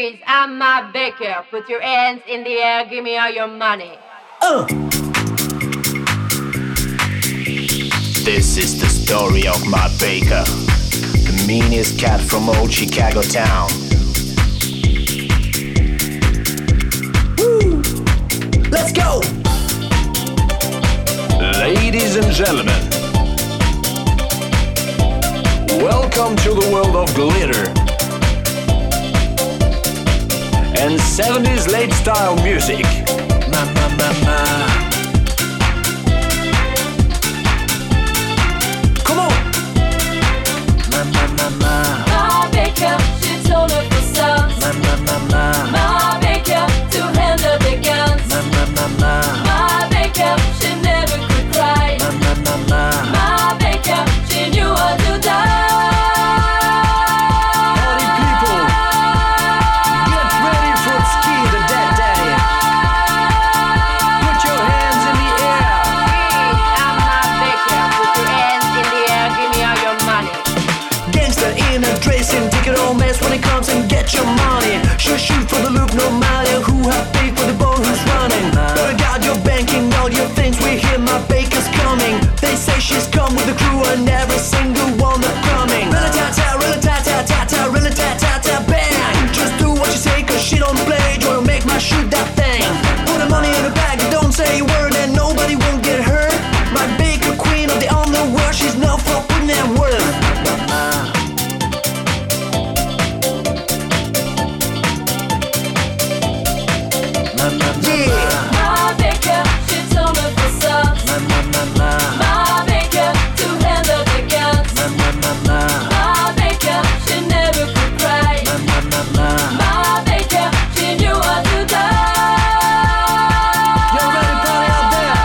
Freeze, I'm my baker. Put your hands in the air, give me all your money. This is the story of my baker, the meanest cat from old Chicago town. Woo! Let's go! Ladies and gentlemen, welcome to the world of glitter and 70s late style music. Ma ma ma ma. Come on. Ma ma ma ma. My baker, she's all of the sons. Ma ma ma ma. My baker, to handle the guns. Ma ma ma ma. My baker, she never could cry. Ma ma ma ma. My baker, she knew how to die. Party people, get ready for Ski the Dead Daddy. Put your hands in the air. Freeze, I'm my baker. Put your hands in the air, give me all your money. Gangster in a dressing, take it all mess when it comes and get your money. Shoot for the loop, no matter who have paid for the boat who's running. Better guard your banking, all your things. We hear my baker's coming. They say she's come with the crew and every single one that's coming. Rilla-ta-ta, rilla-ta-ta-ta-ta, rilla-ta-ta-ta, bang. Just do what you say, cause she don't play. Joy will make my shoot that thing. Put the money in the bag, don't say a word and nobody won't get hurt. My baker queen of the underworld, she's known for putting that work. Yeah. My baker, she's all of the sons. My baker, to handle the guns. My baker, she never could cry. My baker, she knew how to die. You ready, party out there?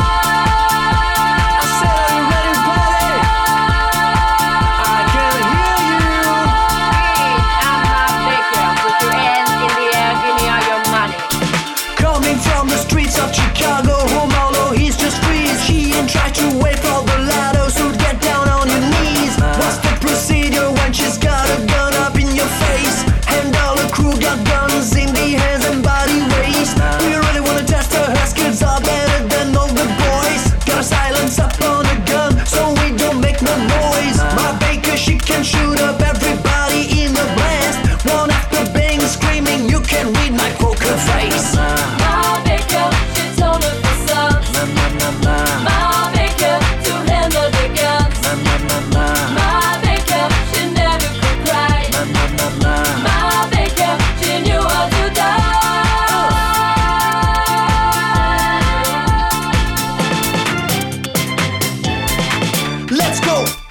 I said, are you ready, party? I can hear you. Freeze, I'm my baker. Put your hands in the air, give me all your money. Coming from the streets of Chicago, home although he's just freeze. She ain't tried to wait for the ladder, so get down on your knees. What's the procedure when she's got a gun up in your face? And all the crew got guns in the hands and body waist. Do you really wanna test her? Her skills are better than all the boys. Gotta silence up on the gun so we don't make no noise. My baker, she can shoot up everybody in the blast. One after bang, screaming, you can read my poker face. My baker, she's all of the sons. My baker, to handle the guns. My baker, she never could cry. My baker, she knew how to die. Let's go!